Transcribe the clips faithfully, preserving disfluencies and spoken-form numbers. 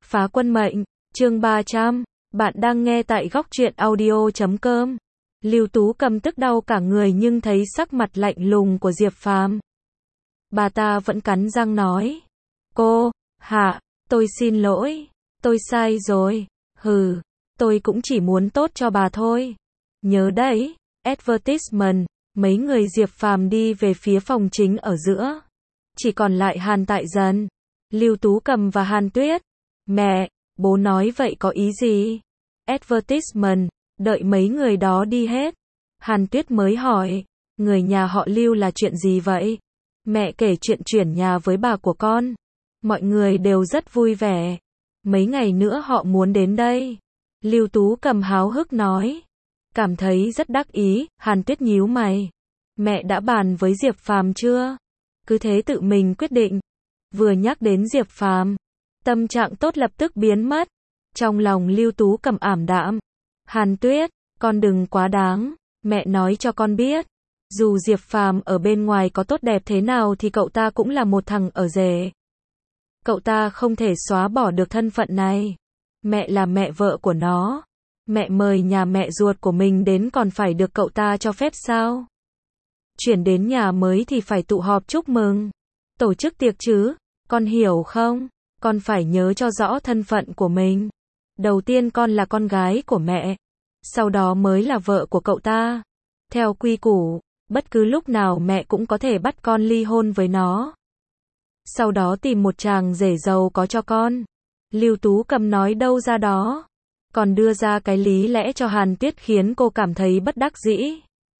Phá quân mệnh, chương ba trăm, bạn đang nghe tại góc truyện audio chấm com. Lưu Tú Cầm tức đau cả người nhưng thấy sắc mặt lạnh lùng của Diệp Phàm. Bà ta vẫn cắn răng nói. Cô, hạ, tôi xin lỗi, tôi sai rồi, hừ, tôi cũng chỉ muốn tốt cho bà thôi. Nhớ đấy, advertisement, mấy người Diệp Phàm đi về phía phòng chính ở giữa. Chỉ còn lại Hàn Tại Dần, Lưu Tú Cầm và Hàn Tuyết. Mẹ, bố nói vậy có ý gì? Advertisement, đợi mấy người đó đi hết. Hàn Tuyết mới hỏi, người nhà họ Lưu là chuyện gì vậy? Mẹ kể chuyện chuyển nhà với bà của con. Mọi người đều rất vui vẻ. Mấy ngày nữa họ muốn đến đây. Lưu Tú Cầm háo hức nói. Cảm thấy rất đắc ý, Hàn Tuyết nhíu mày. Mẹ đã bàn với Diệp Phàm chưa? Cứ thế tự mình quyết định. Vừa nhắc đến Diệp Phàm, tâm trạng tốt lập tức biến mất. Trong lòng Lưu Tú Cầm ảm đạm. Hàn Tuyết, con đừng quá đáng, mẹ nói cho con biết. Dù Diệp Phàm ở bên ngoài có tốt đẹp thế nào thì cậu ta cũng là một thằng ở rể. Cậu ta không thể xóa bỏ được thân phận này. Mẹ là mẹ vợ của nó. Mẹ mời nhà mẹ ruột của mình đến còn phải được cậu ta cho phép sao? Chuyển đến nhà mới thì phải tụ họp chúc mừng. Tổ chức tiệc chứ, con hiểu không? Con phải nhớ cho rõ thân phận của mình. Đầu tiên con là con gái của mẹ. Sau đó mới là vợ của cậu ta. Theo quy củ, bất cứ lúc nào mẹ cũng có thể bắt con ly hôn với nó. Sau đó tìm một chàng rể giàu có cho con. Lưu Tú Cầm nói đâu ra đó. Còn đưa ra cái lý lẽ cho Hàn Tuyết khiến cô cảm thấy bất đắc dĩ.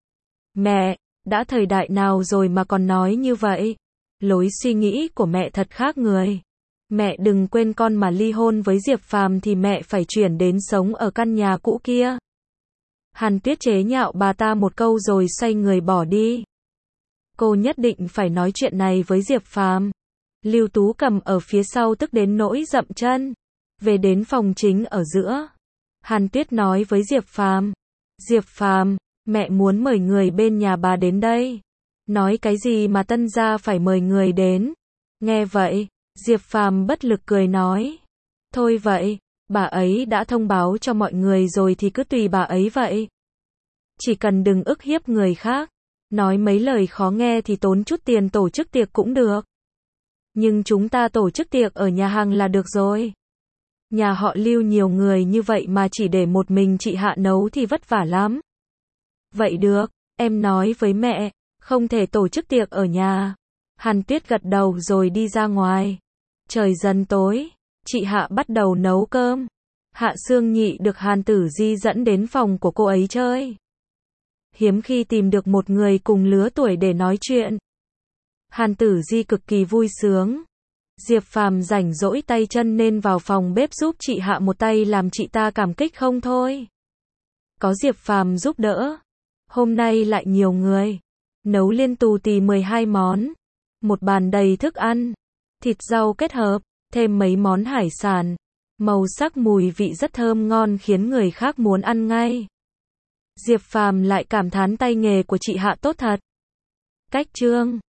Mẹ, đã thời đại nào rồi mà còn nói như vậy? Lối suy nghĩ của mẹ thật khác người. Mẹ đừng quên con mà ly hôn với Diệp Phàm thì mẹ phải chuyển đến sống ở căn nhà cũ kia. Hàn Tuyết chế nhạo bà ta một câu rồi xoay người bỏ đi. Cô nhất định phải nói chuyện này với Diệp Phàm. Lưu Tú Cầm ở phía sau tức đến nỗi dậm chân. Về đến phòng chính ở giữa. Hàn Tuyết nói với Diệp Phàm. Diệp Phàm, mẹ muốn mời người bên nhà bà đến đây. Nói cái gì mà tân gia phải mời người đến? Nghe vậy, Diệp Phàm bất lực cười nói. Thôi vậy, bà ấy đã thông báo cho mọi người rồi thì cứ tùy bà ấy vậy. Chỉ cần đừng ức hiếp người khác. Nói mấy lời khó nghe thì tốn chút tiền tổ chức tiệc cũng được. Nhưng chúng ta tổ chức tiệc ở nhà hàng là được rồi. Nhà họ Lưu nhiều người như vậy mà chỉ để một mình chị Hạ nấu thì vất vả lắm. Vậy được, em nói với mẹ, không thể tổ chức tiệc ở nhà. Hàn Tuyết gật đầu rồi đi ra ngoài. Trời dần tối, chị Hạ bắt đầu nấu cơm. Hạ Sương Nhị được Hàn Tử Di dẫn đến phòng của cô ấy chơi. Hiếm khi tìm được một người cùng lứa tuổi để nói chuyện. Hàn Tử Di cực kỳ vui sướng. Diệp Phàm rảnh rỗi tay chân nên vào phòng bếp giúp chị Hạ một tay làm chị ta cảm kích không thôi. Có Diệp Phàm giúp đỡ. Hôm nay lại nhiều người. Nấu liên tù tì mười hai món. Một bàn đầy thức ăn. Thịt rau kết hợp, thêm mấy món hải sản. Màu sắc mùi vị rất thơm ngon khiến người khác muốn ăn ngay. Diệp Phàm lại cảm thán tay nghề của chị Hạ tốt thật. Cách chương